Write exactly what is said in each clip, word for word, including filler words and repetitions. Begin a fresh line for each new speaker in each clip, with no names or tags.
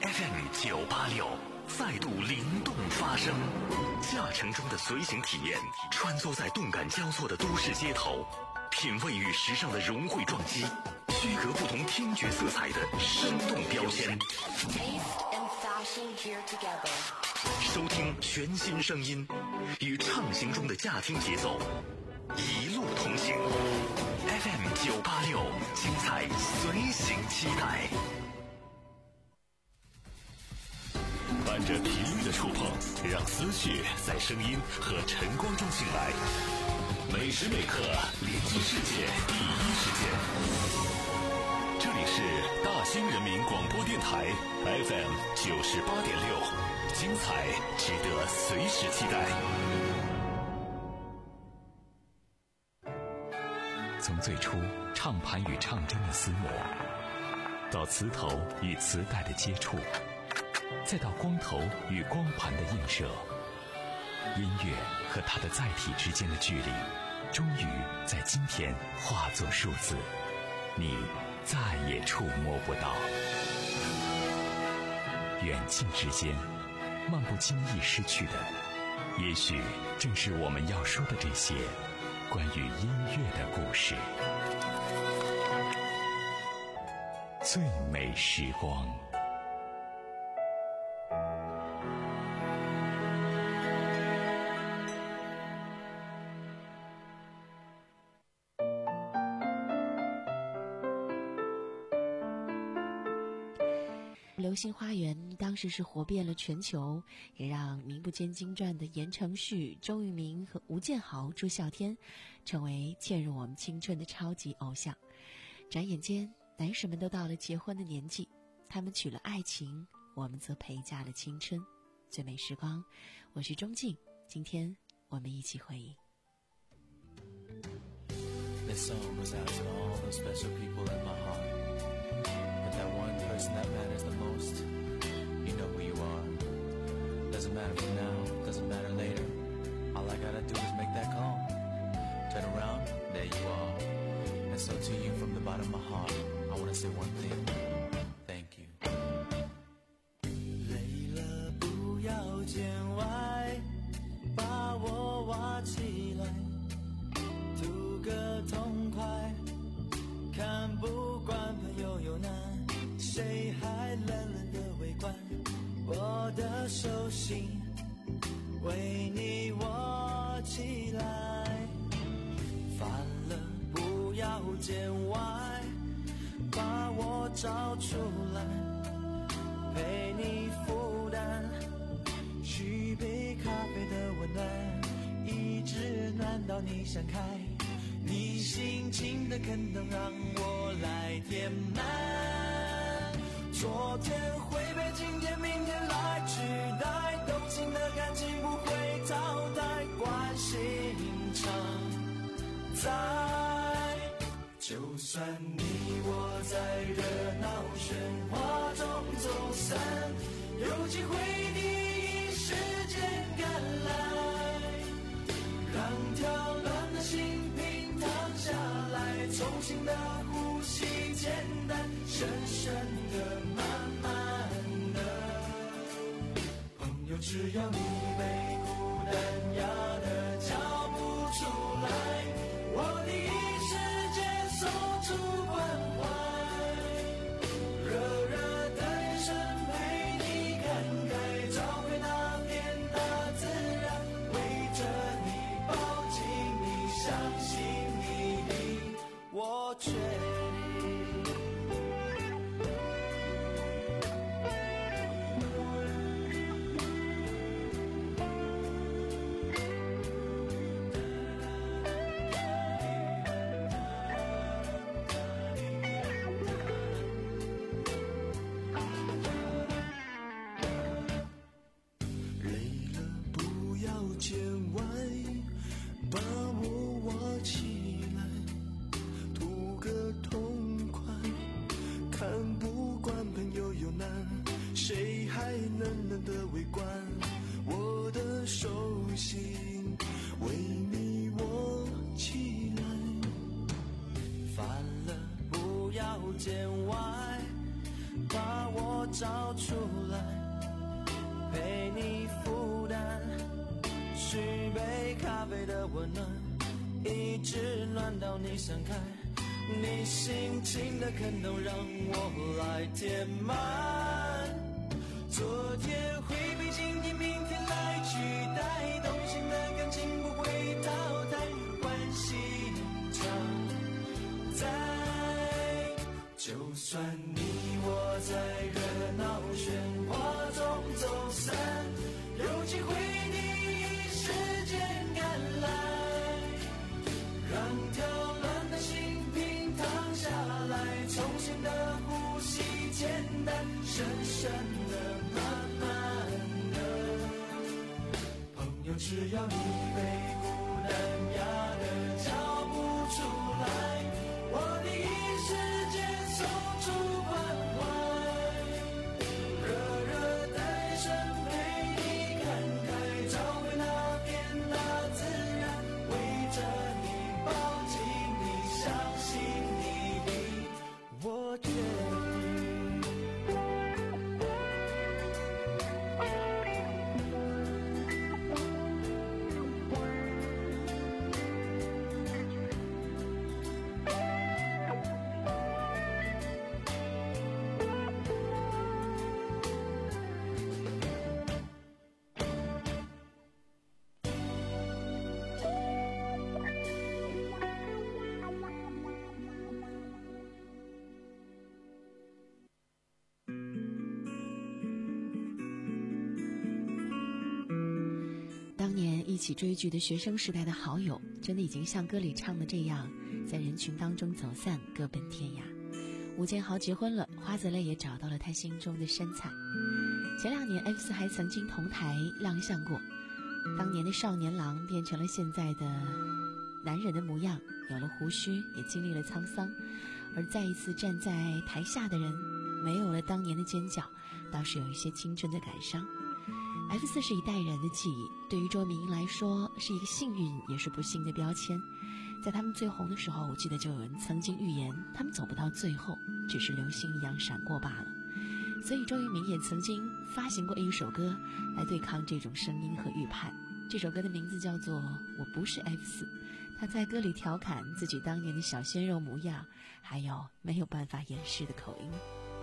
F M 九八六再度灵动发声，驾乘中的随行体验，穿梭在动感交错的都市街头，品味与时尚的融汇撞击，区隔不同听觉色彩的生动标签。收听全新声音，与畅行中的驾听节奏，一路同行。F M 九八六，精彩随行期待。伴着频率的触碰，让思绪在声音和晨光中醒来。每时每刻连接世界第一时间。这里是大兴人民广播电台 F M 九十八点六，精彩值得随时期待。从最初唱盘与唱针的厮磨，到磁头与磁带的接触，再到光头与光盘的映射，音乐和它的载体之间的距离，终于在今天化作数字，你再也触摸不到。远近之间，漫不经意失去的，也许正是我们要说的这些关于音乐的故事。最美时光。
流星花园当时是火遍了全球，也让名不见经传的言承旭、周渝民和吴建豪、朱孝天成为嵌入我们青春的超级偶像。转眼间，男神们都到了结婚的年纪，他们娶了爱情，我们则陪嫁了青春。最美时光，我是钟静，今天我们一起回忆。
This song goes out to all those special people in my heart. But that one person that matters the most, you know who you are. Doesn't matter for now, doesn't matter later. All I gotta do is make that call. Turn around, there you are. And so to you from the bottom of my heart, I wanna say one thing. Thank you.
累了不要见外，把我挖起来，图个痛快。看不惯朋友有难，谁还冷冷的围观？我的手心为你握起来，烦了不要见外，把我找出来，陪你负担，续杯咖啡的温暖，一直暖到你想开。你心情的坑洞让我来填满，昨天会被今天明天来取代，动情的感情不会淘汰，关心常在。就算你我在热闹喧哗中走散，有机会第一时间赶来，让跳乱的心下来，重新的呼吸，简单深深的慢慢的，朋友只要你没孤单压的叫不出来，我第一时间送出关怀，热热的眼神陪你看开，找回那片大自然，围着你抱紧你，相信我确定。累了不要见外，把我挖起来，个痛快，看不惯朋友有难，谁还冷冷的围观？我的手心为你握起来，烦了不要见外，把我找出来，陪你负担，续杯咖啡的温暖，一直暖到你散开，你心情的坑洞让我来填满。昨天会被今天明天来取代，动心的感情不会淘汰，关系常在。就算你我在热闹喧哗中走散，有机会第一时间赶来，让跳乱的心平躺下来，重新的呼吸，简单深深的慢慢的。朋友，只要你被孤单压得叫不出来，我第一时间送出关怀，热热带声陪你看开，找回那片大自然，围着你抱紧你，相信你比我确定。
当年一起追剧的学生时代的好友，真的已经像歌里唱的这样，在人群当中走散，各奔天涯。吴建豪结婚了，花泽类也找到了他心中的身材。前两年 F 四还曾经同台亮相过，当年的少年郎变成了现在的男人的模样，有了胡须，也经历了沧桑。而再一次站在台下的人，没有了当年的尖叫，倒是有一些青春的感伤。F 四是一代人的记忆，对于周明来说是一个幸运也是不幸的标签。在他们最红的时候，我记得就有人曾经预言他们走不到最后，只是流星一样闪过罢了。所以周渝民也曾经发行过一首歌来对抗这种声音和预判，这首歌的名字叫做《我不是 F 四》。他在歌里调侃自己当年的小鲜肉模样，还有没有办法掩饰的口音。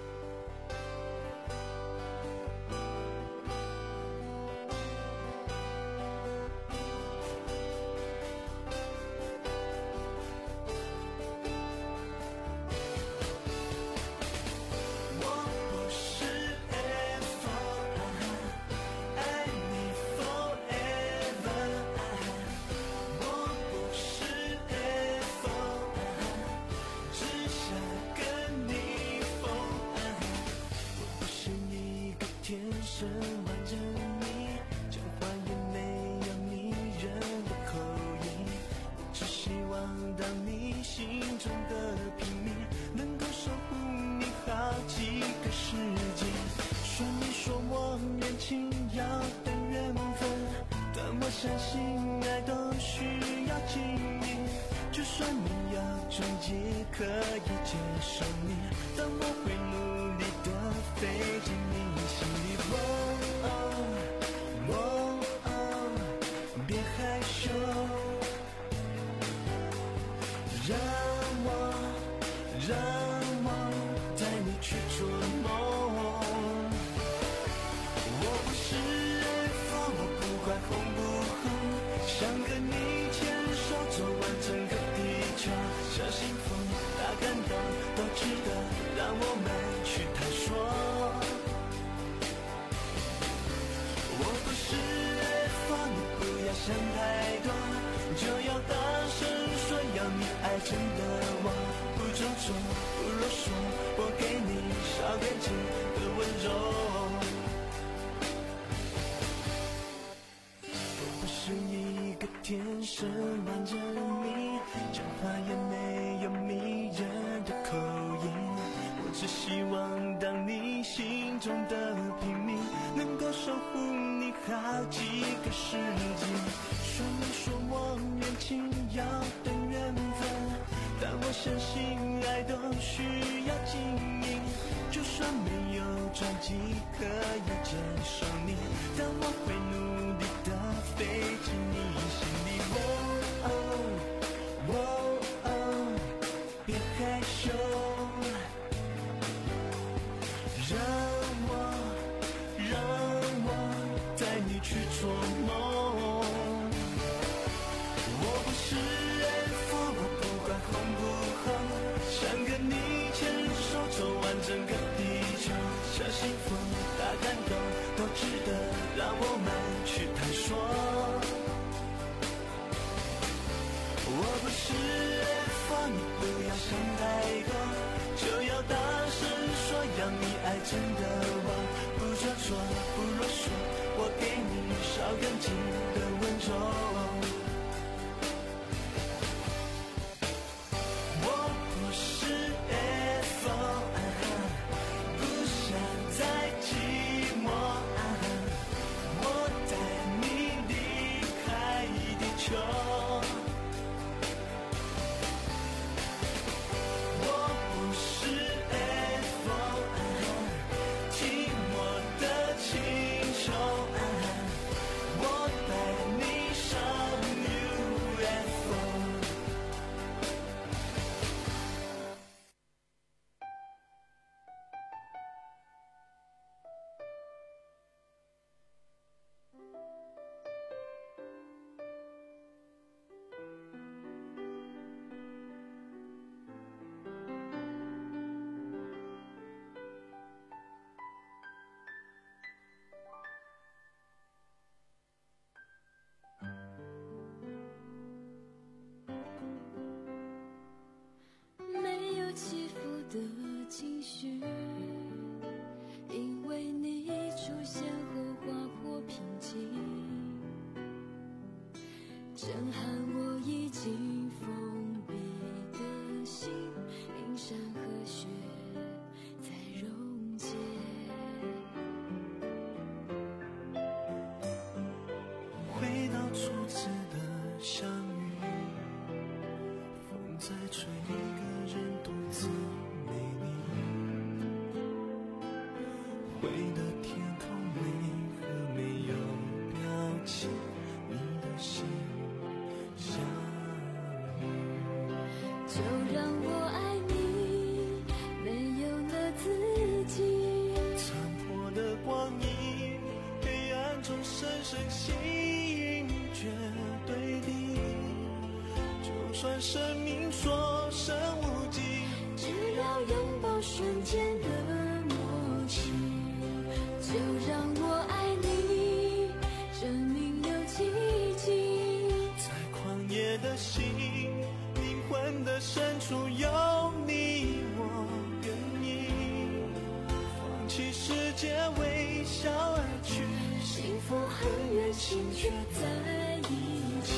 相信爱都需要经营，就算没有终结，可以接受你，但我会努力的飞进你心里。哦哦哦，别害羞，让我让我带你去做梦。我不是 F， 我不管红不想和你牵手走完整个地球，小幸福大感动都值得让我们去探索。我不是 F， 你不要想太多，就要大声说要你爱真的我，不做作不啰嗦，我给你少点劲的温柔。天生完整你，讲话也没有迷人的口音，我只希望当你心中的平民，能够守护你好几个世纪。说没说我年轻要等缘分，但我相信爱都需要经营，就算没有转机可以接受你，但我会努力的飞进你心里。哦哦哦哦，别害羞，让我让我带你去做梦。我不是 F， 我不管红不红，想跟你牵手走完整个地球，小幸福大感动都值得让我们去探索。我不是 F， 你不要想太多，就要大声说让你爱真的我，不装作不啰嗦，我给你烧干净的温柔。我不是 F， 不想再寂寞，我带你离开地球。我不是 F， 听我的请求，我带你上 U F O。
没有起伏的情绪，因为你出现后划破平静，震撼我已经封闭的心，冰山和雪在溶解。
回到初次的相遇，风在吹，一个人独自美丽。灰的天空为何没有表情？你的心像雨。
就让我爱你，没有了自己。
残破的光阴，黑暗中深深吸引，绝对的。就算生命所剩无几，
只要拥抱瞬间的默契，就让我爱你，证明有奇迹。
在旷野的心，灵魂的深处有你，我愿意放弃世界，微笑而去。
幸福很远，心却在一起。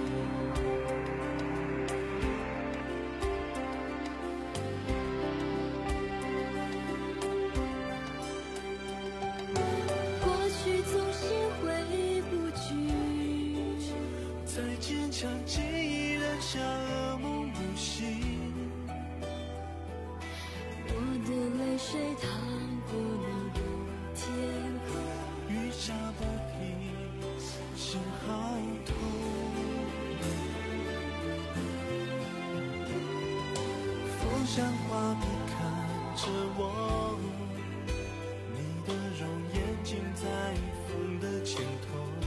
过去总是回不去，
再坚强，记忆仍像噩梦不醒。
我的泪水淌过你的天空，
雨下不停，心好痛。风像画笔看着我，你的容颜近在风的前头。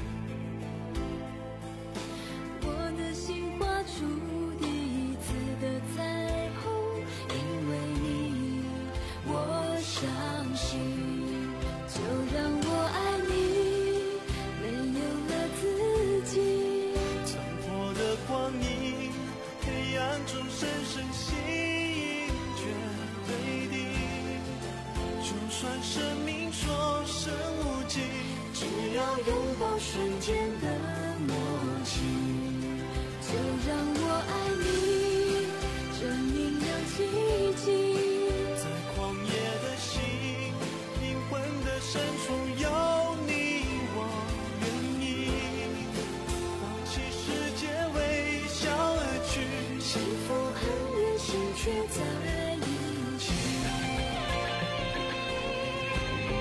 我的心画出第一次的彩虹，因为你，我相信。就让我爱你，没有了自己。
残破的光阴，黑暗中深深吸引，绝对的。就算生命所剩无几，
只要拥抱瞬间的默契，就让我爱你，证明有奇迹。
在旷野的心，灵魂的深处有你，我愿意放弃世界，微笑而去。
幸福很远，心却在一起。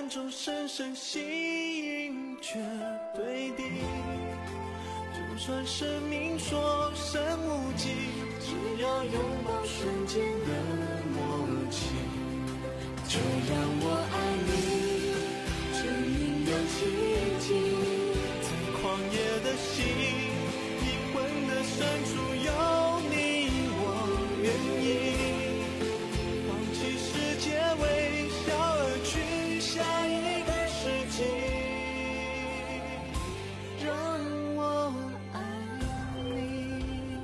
感中深深吸引却对敌，就算生命所剩无几，只要拥抱瞬间的默契，
就让我爱你，生命有奇迹。
在狂野的心，灵魂的深处有你，我愿意放弃世界，微笑而去下一个世纪，让我爱你。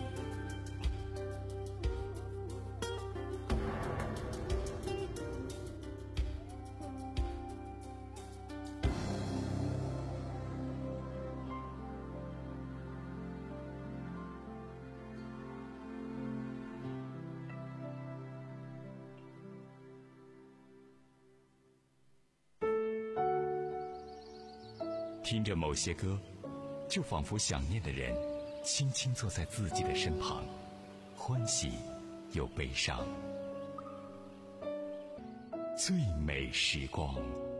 听着某些歌，就仿佛想念的人轻轻坐在自己的身旁，欢喜又悲伤。最美时光。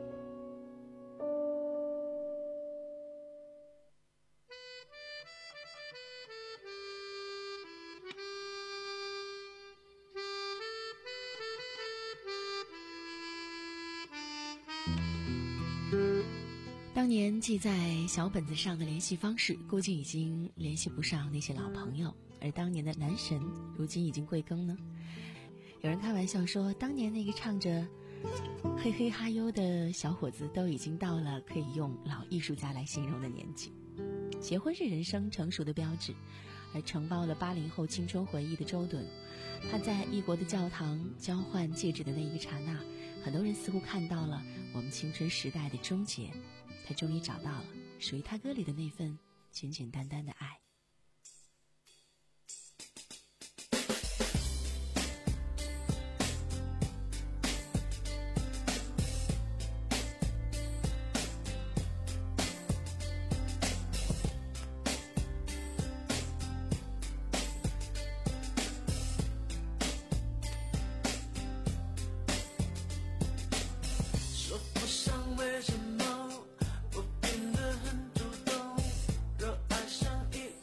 当年记在小本子上的联系方式，估计已经联系不上那些老朋友，而当年的男神如今已经贵庚呢？有人开玩笑说，当年那个唱着嘿嘿哈哟的小伙子都已经到了可以用老艺术家来形容的年纪。结婚是人生成熟的标志，而承包了八零后青春回忆的周董，他在异国的教堂交换戒指的那一个刹那，很多人似乎看到了我们青春时代的终结。他终于找到了属于他歌里的那份简简单单的爱。
说不上为什么我变得很主动，若爱上一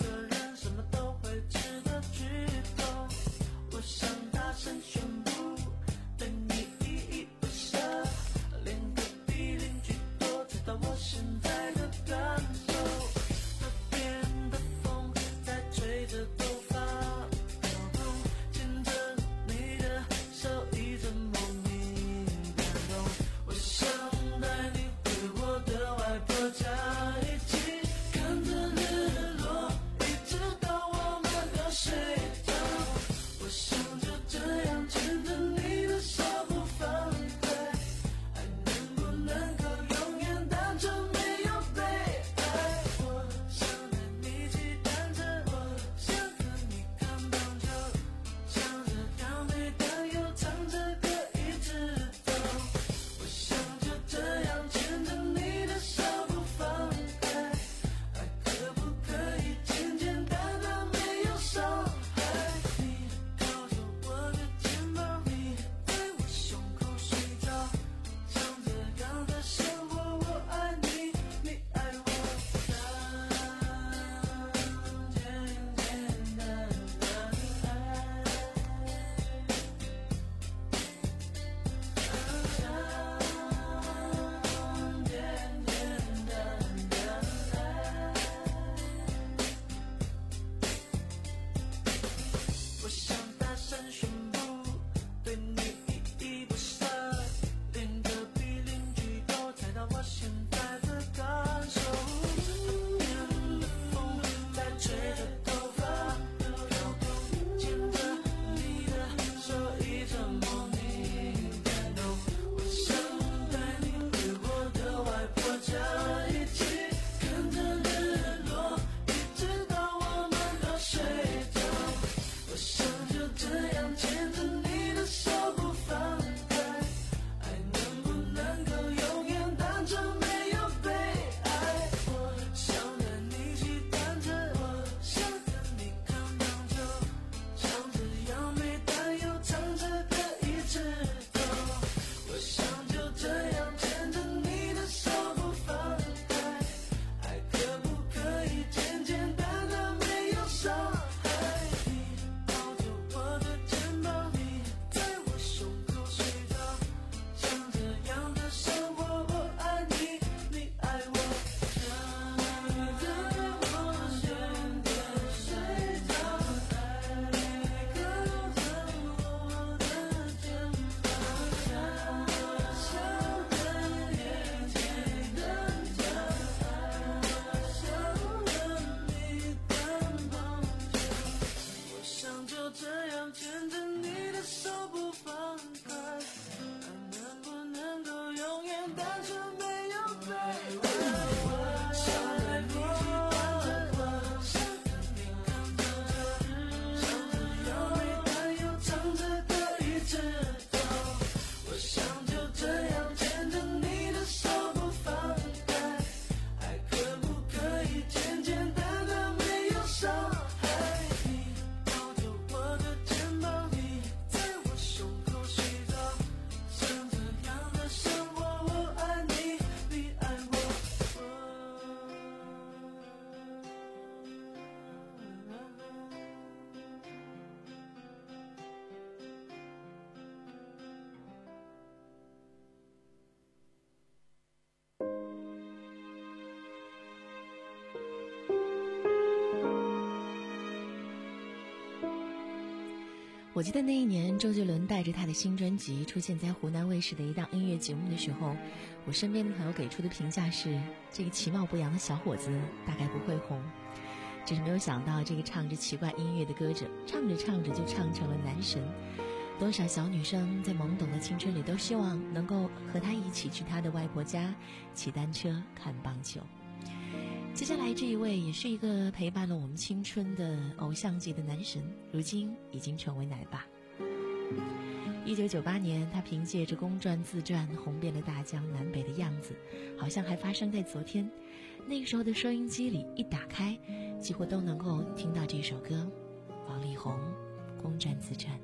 我记得那一年周杰伦带着他的新专辑出现在湖南卫视的一档音乐节目的时候，我身边的朋友给出的评价是，这个其貌不扬的小伙子大概不会红。只是没有想到，这个唱着奇怪音乐的歌者，唱着唱着就唱成了男神。多少小女生在懵懂的青春里都希望能够和他一起去他的外婆家骑单车看棒球。接下来这一位也是一个陪伴了我们青春的偶像级的男神，如今已经成为奶爸。一九九八年，他凭借着公传自传红遍了大江南北的样子，好像还发生在昨天。那个时候的收音机里一打开，几乎都能够听到这首歌，王力宏《公传自传》。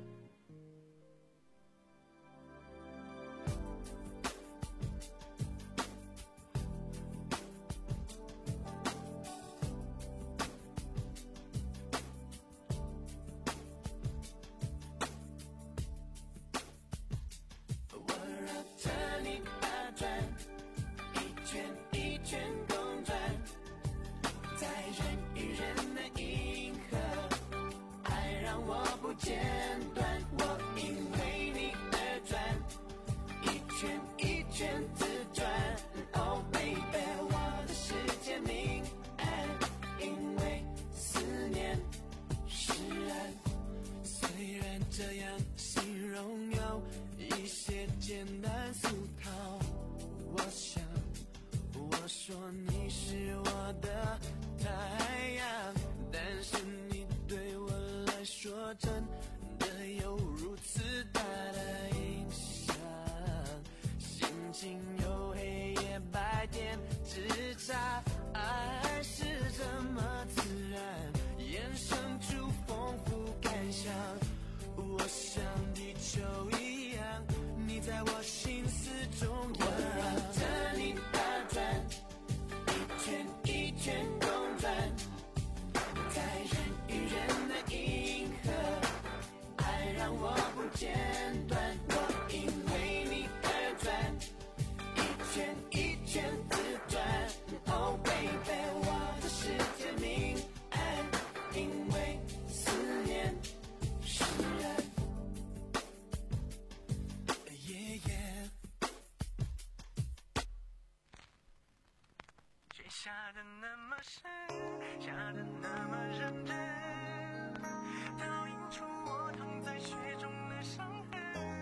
下得那么深，下得那么认真，倒映出我躺在雪中的伤痕。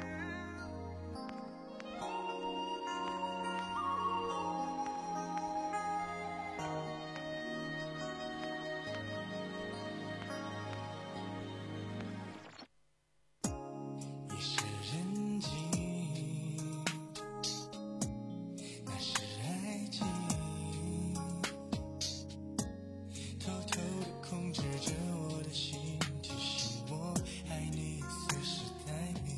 你是人迹，那是爱情，偷偷地控制着我的心，提醒我爱你随时待命。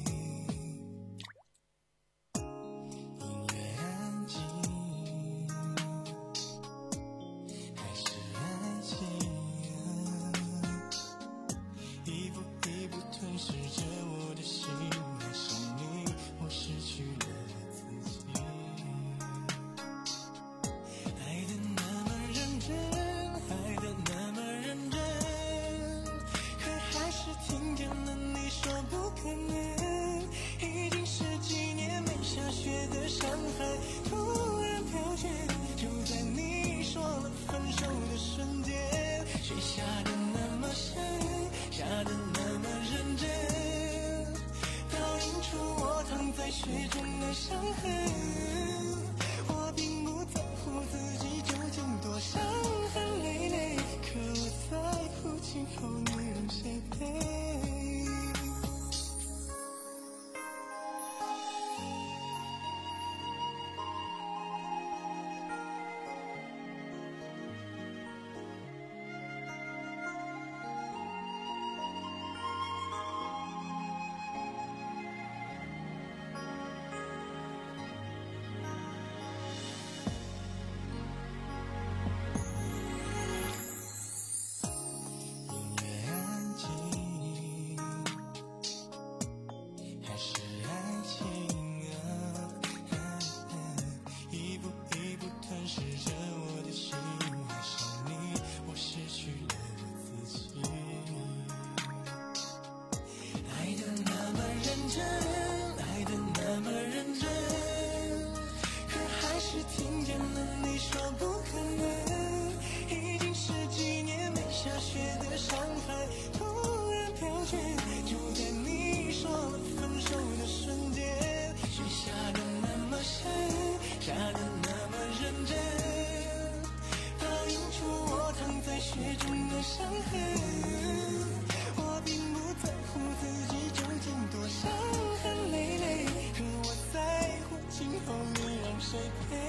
雪中的伤痕。我并不在乎自己究竟多伤痕累累，可我在乎今后你让谁陪。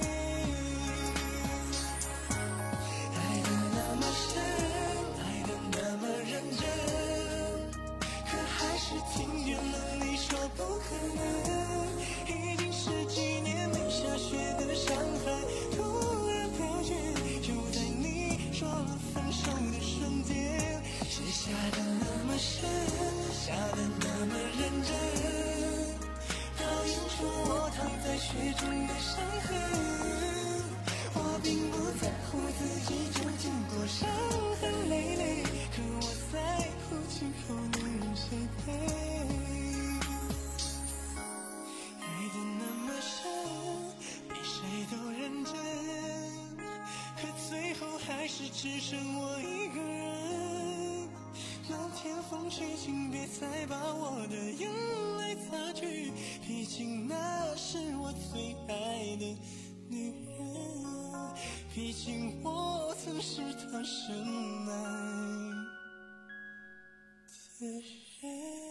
爱得那么深，爱得那么认真，可还是听见了你说不可能。已经十几年没下雪的上海突然飘雪，就在你说了分手的瞬间，雪下得那么深，下得那么认真，倒映出我躺在雪中的伤痕。我并不在乎自己究竟多伤痕累累，可我在乎今后你让谁陪。爱得那么深，比谁都认真，可最后还是只剩我一个人。漫天风吹，请别再把我的眼泪擦去，毕竟那是我最爱的女人，毕竟我曾是她深爱的人。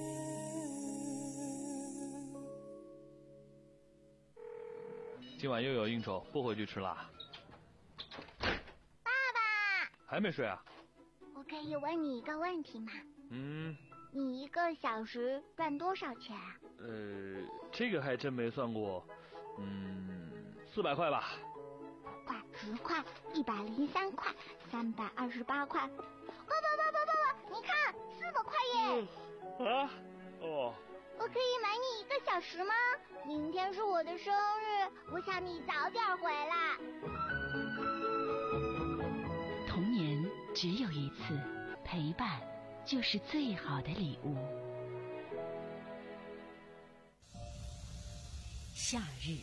今晚又有应酬，不回去吃啦。
爸爸，
还没睡啊？
我可以问你一个问题吗？
嗯。
你一个小时赚多少钱啊？
呃，这个还真没算过。嗯，四百块吧。
五块、十块、一百零三块、三百二十八块。爸爸爸爸爸爸，你看，四百块耶！
嗯、啊？哦。
我可以买你一个小时吗？明天是我的生日，我想你早点回来。
童年只有一次，陪伴就是最好的礼物。夏日，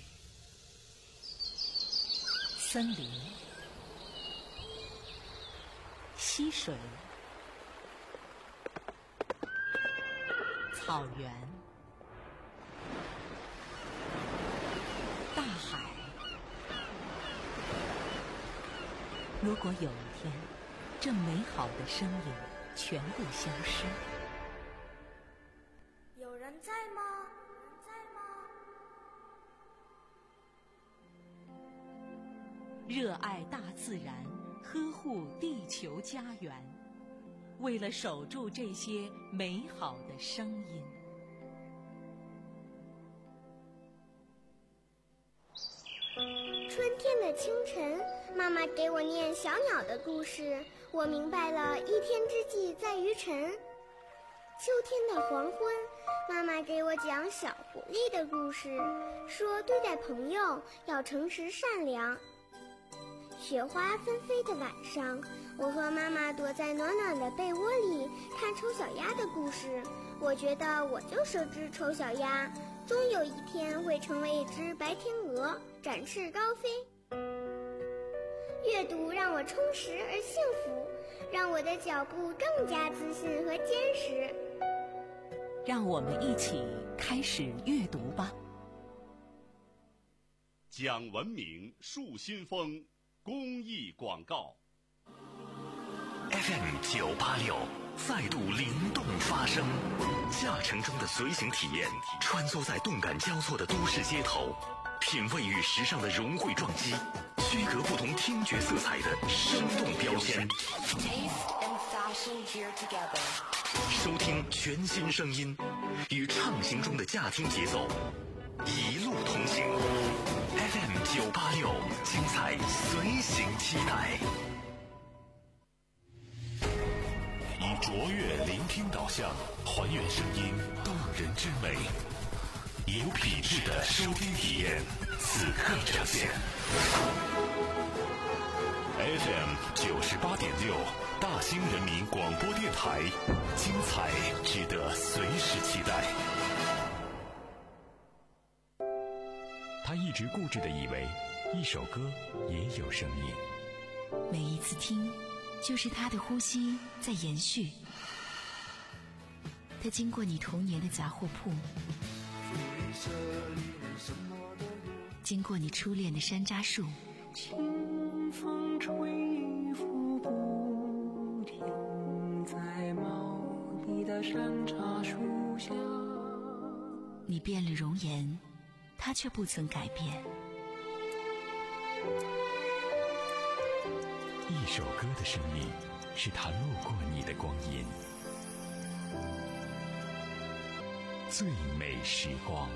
森林，溪水，草原，大海。如果有一天，这美好的声音全部消失，
有人在吗？在吗？
热爱大自然，呵护地球家园，为了守住这些美好的声音。
春天的清晨，妈妈给我念小鸟的故事，我明白了一天之计在于晨。秋天的黄昏，妈妈给我讲小狐狸的故事，说对待朋友要诚实善良。雪花纷飞的晚上，我和妈妈躲在暖暖的被窝里看丑小鸭的故事，我觉得我就是只丑小鸭，终有一天会成为一只白天鹅，展翅高飞。阅读让我充实而幸福，让我的脚步更加自信和坚实。
让我们一起开始阅读吧。
讲文明树新风公益广告。
F M 九八六再度灵动发声，驾乘中的随行体验，穿梭在动感交错的都市街头，品味与时尚的融汇撞击，区隔不同听觉色彩的生动标签。收听全新声音，与畅行中的驾听节奏，一路同行。F M 九八六，精彩随行期待。以卓越聆听导向，还原声音动人之美，有品质的收听体验，此刻呈现。F M 九十八点六，大兴人民广播电台，精彩值得随时期待。他一直固执地以为，一首歌也有生命。
每一次听，就是他的呼吸在延续。他经过你童年的杂货铺，经过你初恋的山楂树，
清风吹拂不山茶树下。
你变了容颜，他却不曾改变。
一首歌的生命，是它路过你的光阴。最美时光。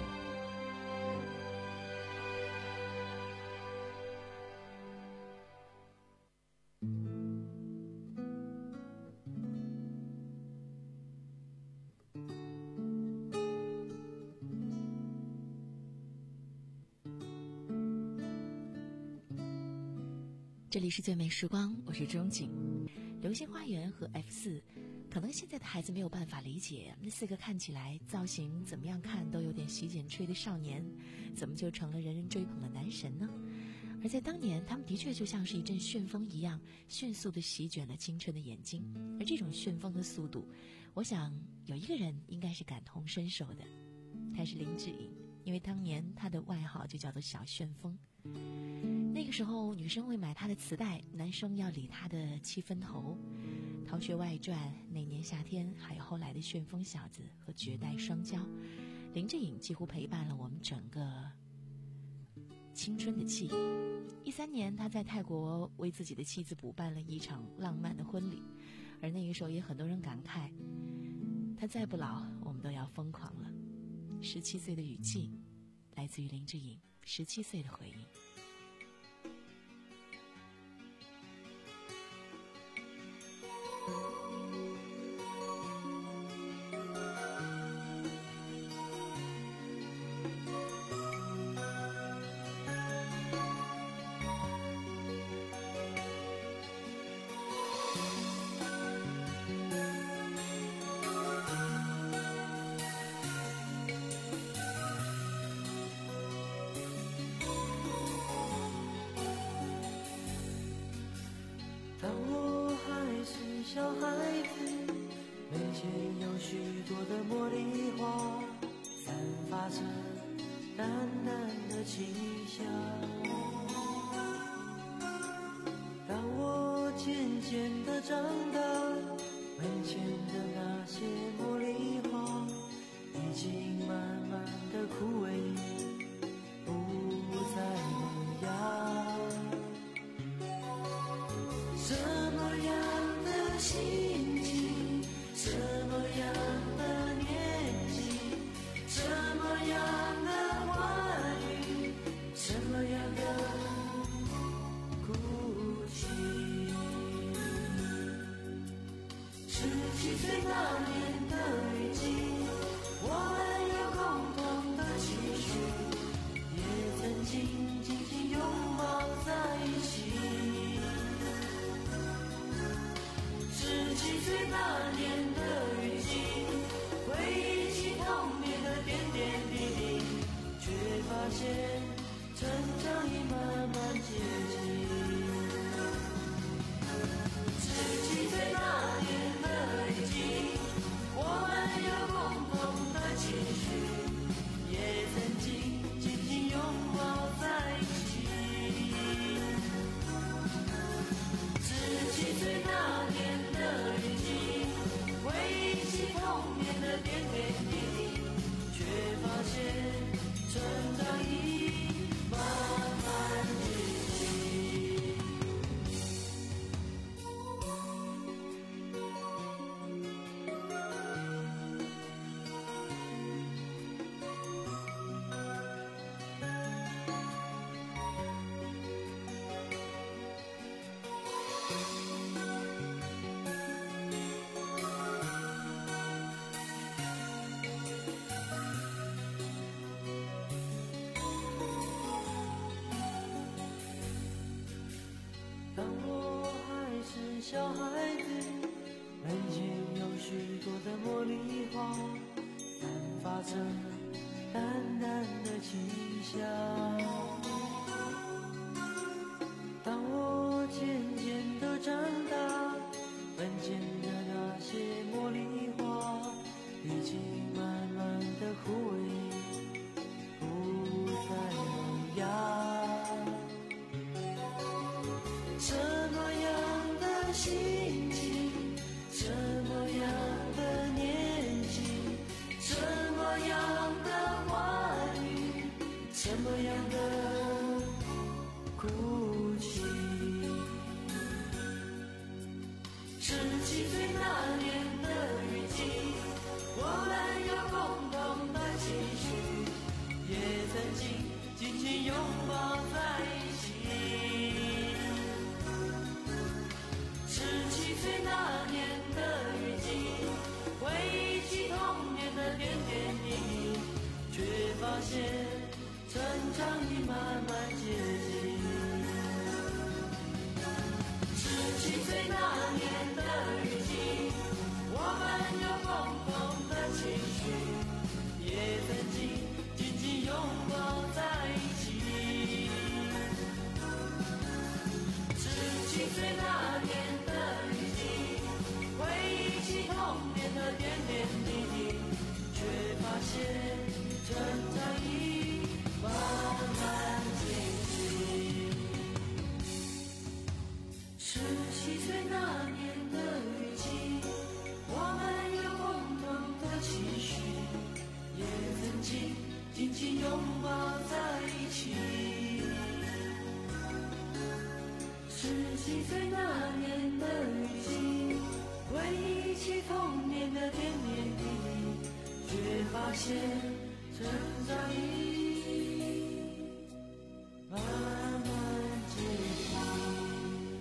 这里是最美时光，我是钟景。流星花园和 F 四，可能现在的孩子没有办法理解，那四个看起来造型怎么样看都有点洗剪吹的少年，怎么就成了人人追捧的男神呢？而在当年，他们的确就像是一阵旋风一样，迅速地席卷了青春的眼睛。而这种旋风的速度，我想有一个人应该是感同身受的，他是林志颖，因为当年他的外号就叫做小旋风。那个时候女生会买他的磁带，男生要理他的七分头。逃学外传、那年夏天，还有后来的旋风小子和绝代双骄，林志颖几乎陪伴了我们整个青春的记忆。一三年，他在泰国为自己的妻子补办了一场浪漫的婚礼，而那个时候也很多人感慨，他再不老，我们都要疯狂了。十七岁的雨季，来自于林志颖十七岁的回忆。
当我还是小孩子，门前有许多的茉莉花，散发着淡淡的清香。当我渐渐地长大，门前的那些茉莉花已经慢慢地枯萎，不再萌芽。什么样的心情，什么样的年纪，什么样的话语，什么样的哭泣。十七岁那年的雨季，我们有共同的期许，也曾经紧紧拥抱在一起。十七岁那年的雨季，回忆起童年的点点滴滴，却发现成长已慢慢接近。十七岁那年的雨季，我们有共同的期许，也曾经紧紧拥抱在一起。十七岁那年回忆起童年的点点滴滴，却发现成长已慢慢接近。当我还是小孩子，门前有许多的茉莉花，散发着淡淡的清香。当我渐渐地长大，门前的那些茉莉花已经慢慢地枯萎，不再萌芽。什么样的心情，什么样的年
十七岁那年的雨季，我们有共同的期许，也曾经紧紧拥抱在一起。十七岁那年的雨季，回忆起童年的点点滴滴，却发现成长已慢慢接近。十七岁那年的雨季，我们有共同的情绪，也曾经紧紧拥抱在一起。十七岁那年的雨季，回忆起童年的点点滴滴，却发现成长已慢慢接近。十七岁那年的雨季，我们有共同的期许，也曾经紧紧拥抱在一起。十七岁那年的雨季，回忆起童年的点点滴滴，却发现成长已慢慢接近。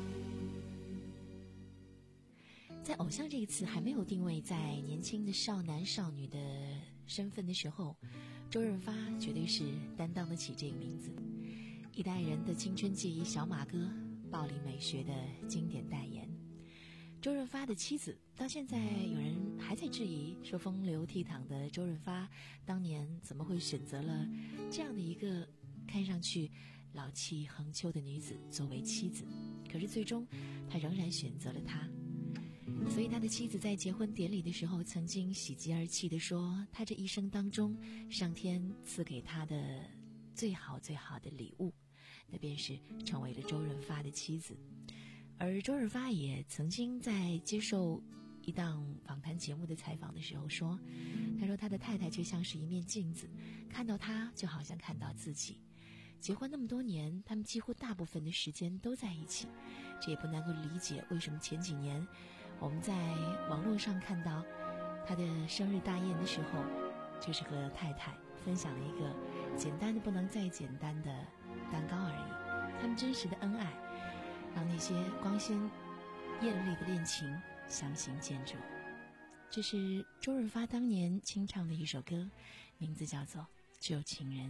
在偶像这个词还没有定位在年轻的少男少女的身份的时候，周润发绝对是担当得起这个名字。一代人的青春记忆小马哥，暴力美学的经典代言。周润发的妻子到现在有人还在质疑，说风流倜傥的周润发当年怎么会选择了这样的一个看上去老气横秋的女子作为妻子，可是最终他仍然选择了她。所以他的妻子在结婚典礼的时候曾经喜极而泣地说，他这一生当中上天赐给他的最好最好的礼物，那便是成为了周润发的妻子。而周润发也曾经在接受一档访谈节目的采访的时候说，他说他的太太就像是一面镜子，看到他就好像看到自己。结婚那么多年，他们几乎大部分的时间都在一起，这也不能够理解为什么前几年我们在网络上看到他的生日大宴的时候，就是和太太分享了一个简单的不能再简单的蛋糕而已。他们真实的恩爱，让那些光鲜艳丽的恋情相形见绌。这是周润发当年清唱的一首歌，名字叫做《旧情人》。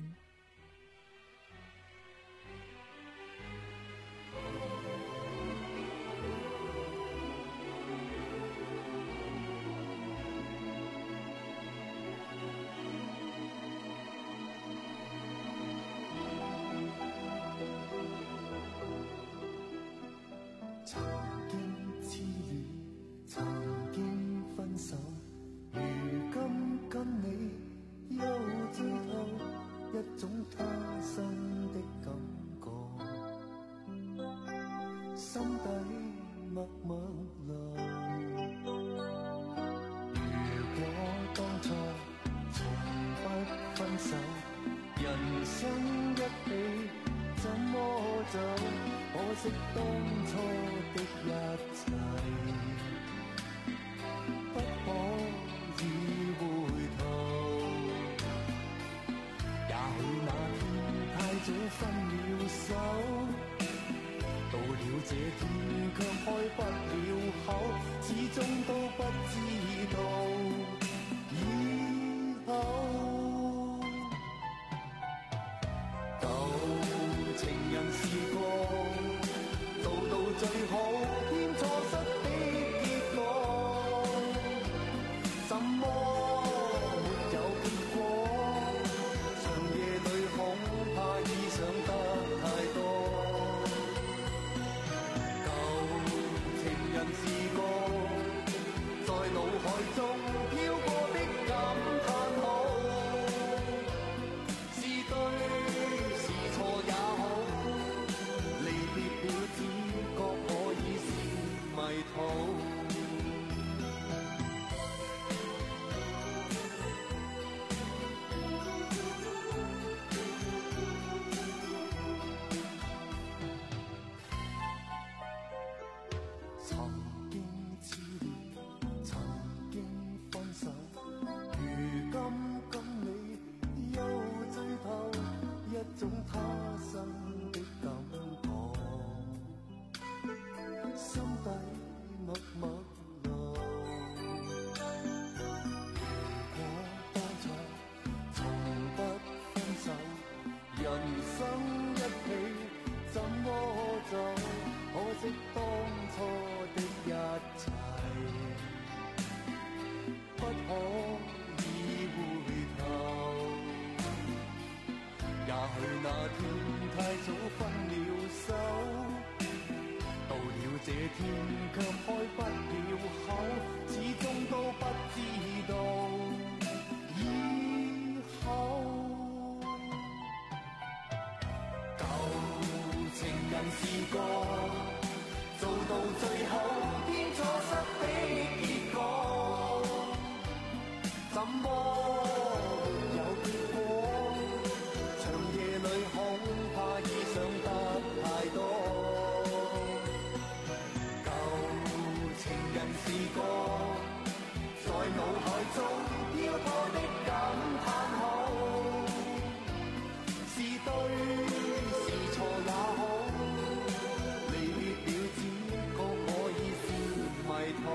曾經痴
卻開不了口，始終都不知道以後。舊情人是個做到最後偏錯失的結果，怎麼沒有結果？長夜裏恐怕已想得太多。舊情人是個在腦海中飄過的感嘆號，是對是錯也好，離別了只覺我已是迷途。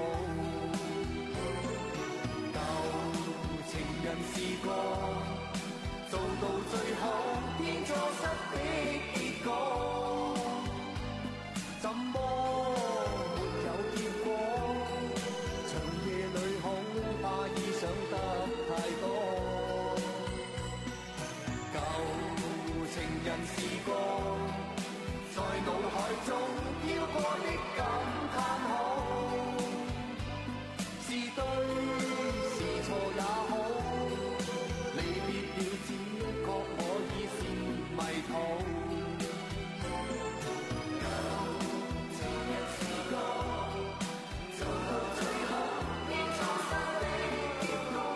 舊情人是個做到最後偏錯失的結果，怎麼沒有結果？長夜裏恐怕已想得太多。舊情人是個在腦海中飄過的感嘆號，是對是錯也好，離別了只覺我已是迷途。舊情人是個做到最後偏錯失的結果。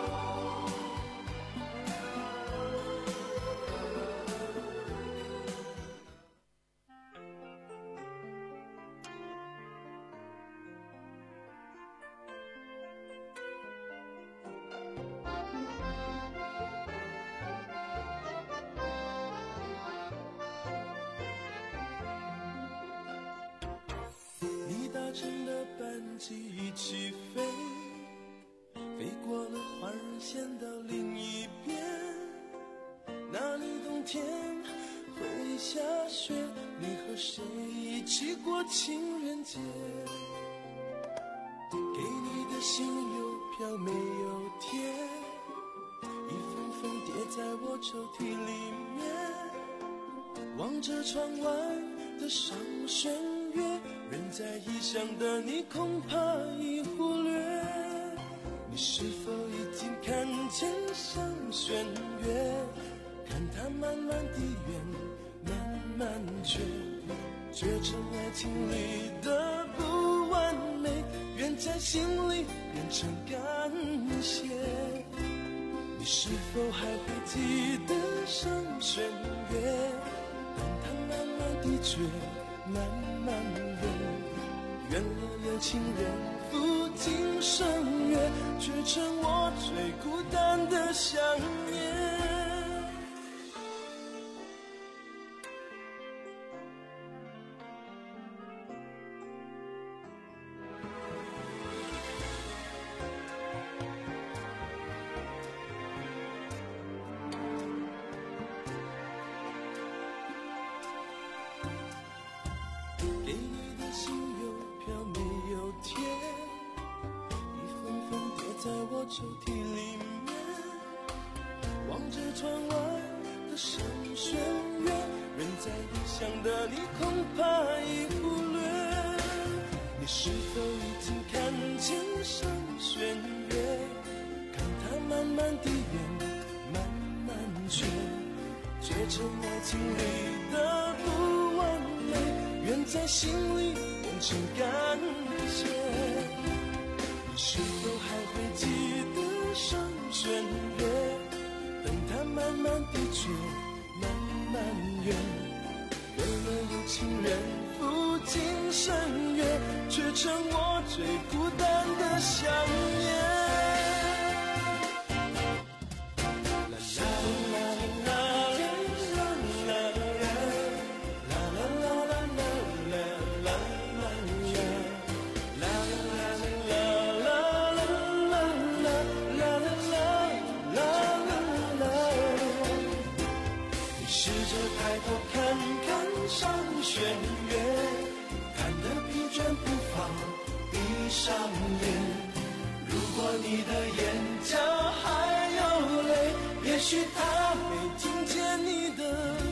你搭乘的班机起飞，飞过了环人线到另一边，那里冬天会下雪，你和谁一起过情人节？给你的信邮票没有贴，一封封叠在我抽屉里面，望着窗外的上弦月，人在异乡的你恐怕已忽略，你是否已经看见上弦月？看它慢慢地圆，慢慢缺，缺成爱情里的不完美，愿在心里变成感谢。你是否还会记得上弦月？当它慢慢地缺，慢慢圆，圆了有情人赴今生约，却成我最孤单的想念。给你的信邮票没有贴，一封封叠在我抽屉里面，望着窗外的上弦月，人在异乡的你恐怕已忽略，你是否已经看见上弦月？看它慢慢地圆，慢慢缺，缺成爱情里的不完美，愿在心里变成感谢。你是否还会记得上弦月？等它慢慢地缺，慢慢圆，圆了有情人赴今生约，却成我最孤单的想念。试着抬头看看上弦月，看得疲倦不放，闭上眼。如果你的眼角还有泪，也许他没听见你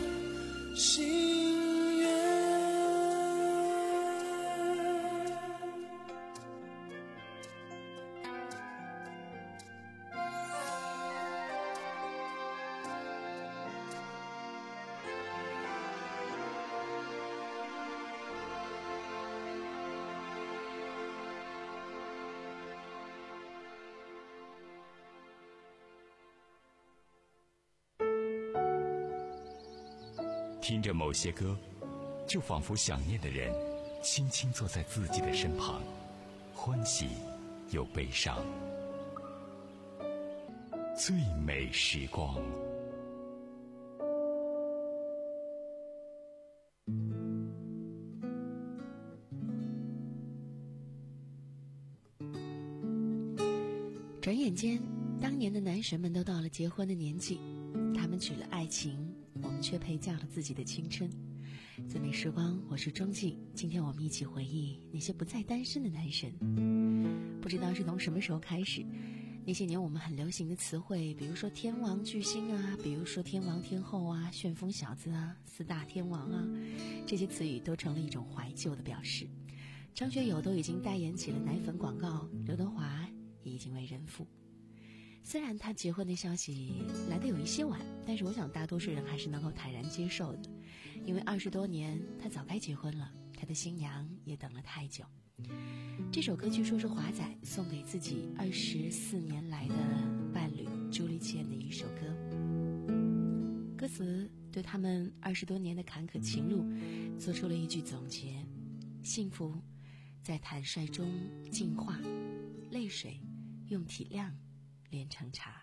的心愿。
听着某些歌，就仿佛想念的人轻轻坐在自己的身旁，欢喜又悲伤。最美时光。
转眼间，当年的男神们都到了结婚的年纪，他们娶了爱情，我们却陪嫁了自己的青春。最美时光，我是钟静，今天我们一起回忆那些不再单身的男神。不知道是从什么时候开始，那些年我们很流行的词汇，比如说天王巨星啊，比如说天王天后啊，旋风小子啊，四大天王啊，这些词语都成了一种怀旧的表示。张学友都已经代言起了奶粉广告，刘德华也已经为人父。虽然他结婚的消息来得有一些晚，但是我想大多数人还是能够坦然接受的，因为二十多年他早该结婚了，他的新娘也等了太久。这首歌据说是华仔送给自己二十四年来的伴侣朱丽倩的一首歌，歌词对他们二十多年的坎坷情路做出了一句总结：幸福在坦率中净化，泪水用体谅炼成茶。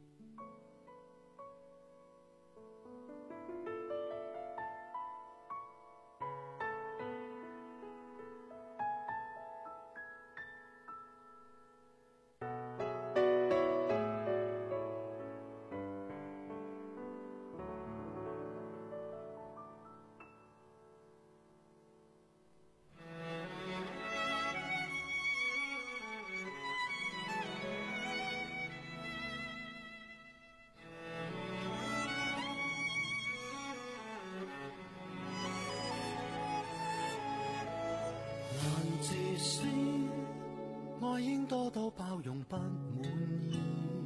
自私，愛應多到包容不滿意，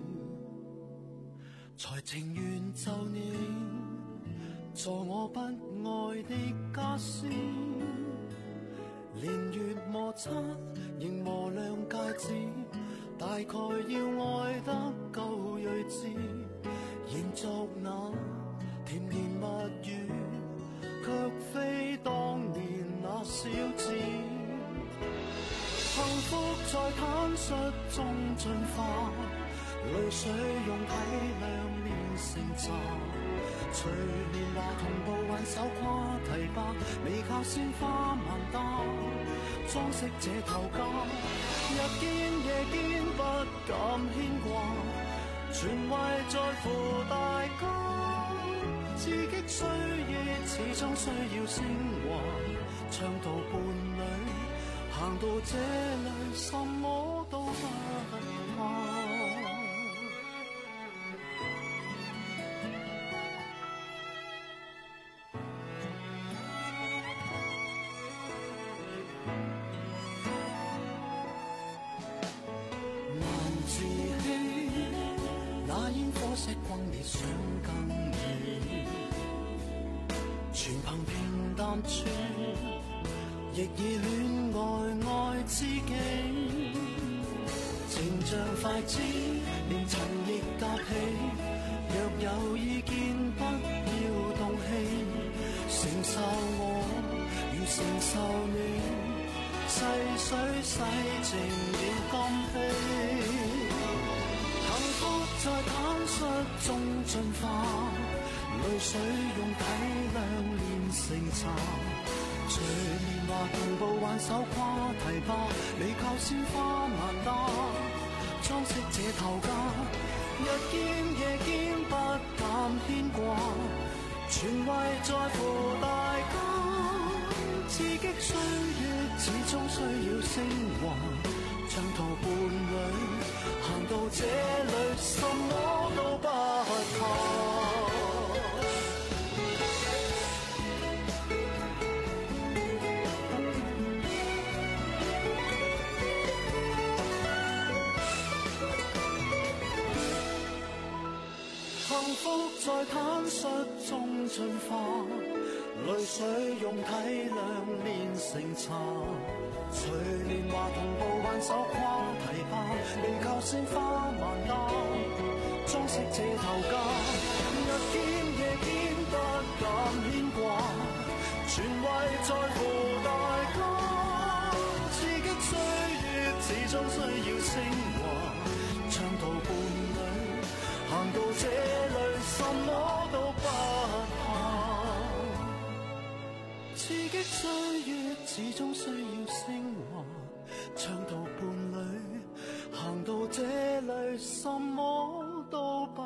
才情願就你做我不愛的家私，年月摩擦仍磨亮戒指，大概要愛得夠睿智，延續那甜言蜜語，卻非當年那小子。幸福在坦率中進化，淚水用體諒煉成茶，隨年華同步挽手跨堤壩，未靠鮮花萬搭，裝飾這頭家，日見夜見不敢牽掛，全為在乎大家，刺激歲月始終需要昇華，長途伴侶行到這裏，什麼都不怕。難自欺，那煙火石轟烈想更遠，全憑平淡處。亦以戀愛愛知己，情像筷子，連塵亦夾起。若有意見，不要動氣，承受我如承受你，細水洗淨了今夕。幸福在坦率中進化，淚水用體諒煉成茶。隨年華同步挽手跨堤壩，你靠鮮花萬搭，裝飾這頭家。日見夜見不敢牽掛，全為在乎大家。刺激歲月始終需要昇華，長途伴侶行到這裏，什麼都不怕。幸福在坦率中進化，淚水用體諒煉成茶。隨年華同步挽手跨堤壩，未靠鮮花萬搭，裝飾這頭家。日見夜見不敢牽掛，
全為在乎大家。刺激歲月始終需要升華，長途伴侶行到這裏什麼都不怕。刺激歲月始終需要升華，長途伴侶行到這裏什麼都不怕。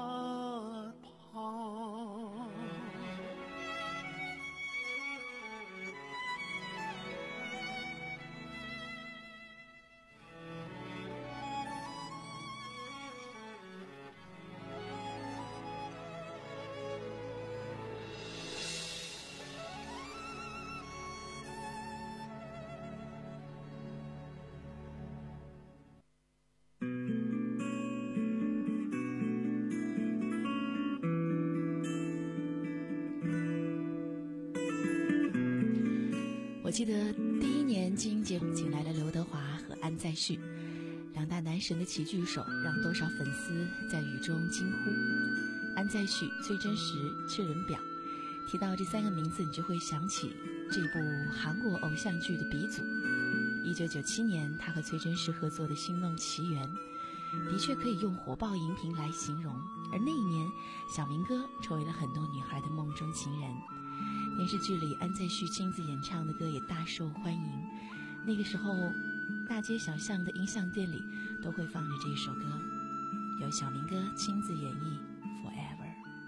我记得第一年金鹰节请来了刘德华和安在旭，两大男神的齐聚首，让多少粉丝在雨中惊呼。安在旭、崔真实、智人表，提到这三个名字，你就会想起这部韩国偶像剧的鼻祖。一九九七年，他和崔真实合作的《星梦奇缘》，的确可以用火爆荧屏来形容。而那一年，小明哥成为了很多女孩的梦中情人。电视剧里安在旭亲自演唱的歌也大受欢迎，那个时候大街小巷的音像店里都会放着这首歌，由小明哥亲自演绎 Forever。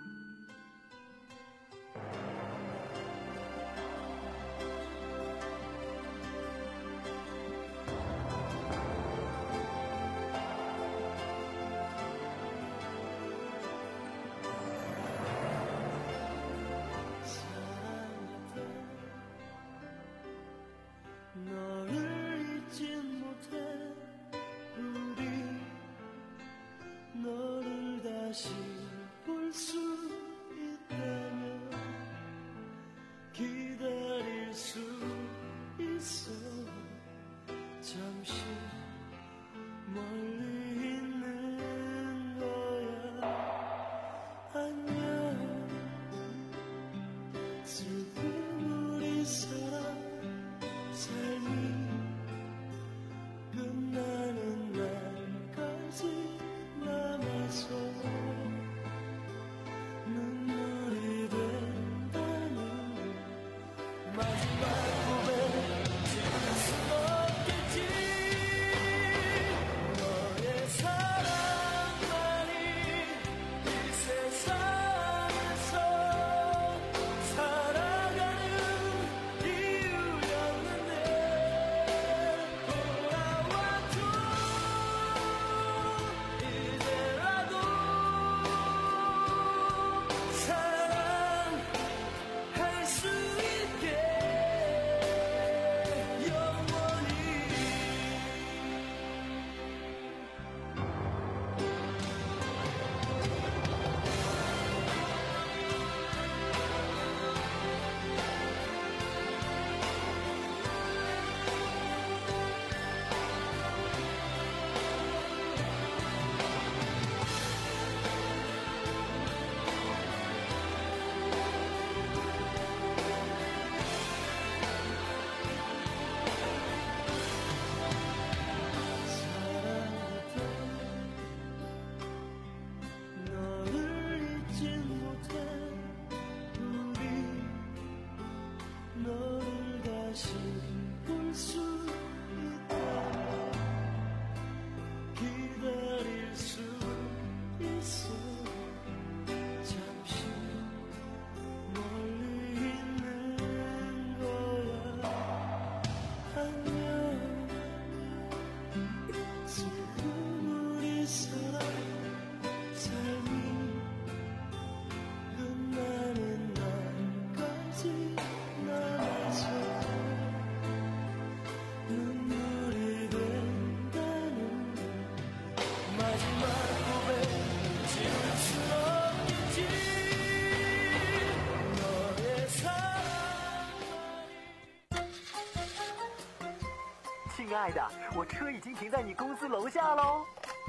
亲爱的，我车已经停在你公司楼下喽。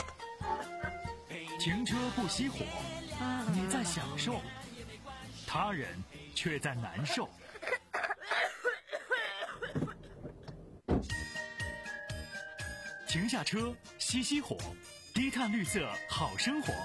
停车不熄火，你在享受，他人却在难受。 停下车，熄熄火，低碳绿色好生活。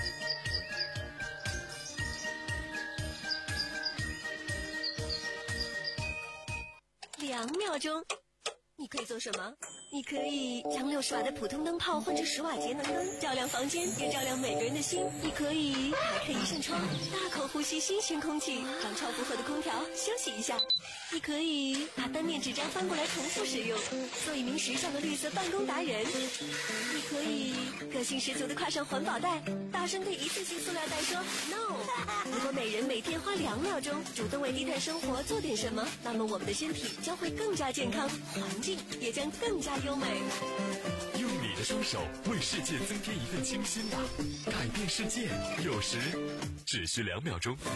两秒钟，你可以做什么？你可以将六十瓦的普通灯泡换成十瓦节能灯，照亮房间，也照亮每个人的心。你可以打开一扇窗，大口呼吸新鲜空气，让超负荷的空调休息一下。你可以把单面纸张翻过来重复使用，做一名时尚的绿色办公达人。你可以个性十足的挎上环保袋，大声对一次性塑料袋说 no。 如果每人每天花两秒钟主动为低碳生活做点什么，那么我们的身体将会更加健康，环境也将更加优美。
用你的双手为世界增添一份清新吧，改变世界有时只需两秒钟。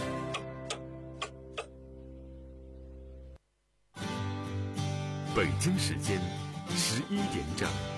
北京时间十一点整。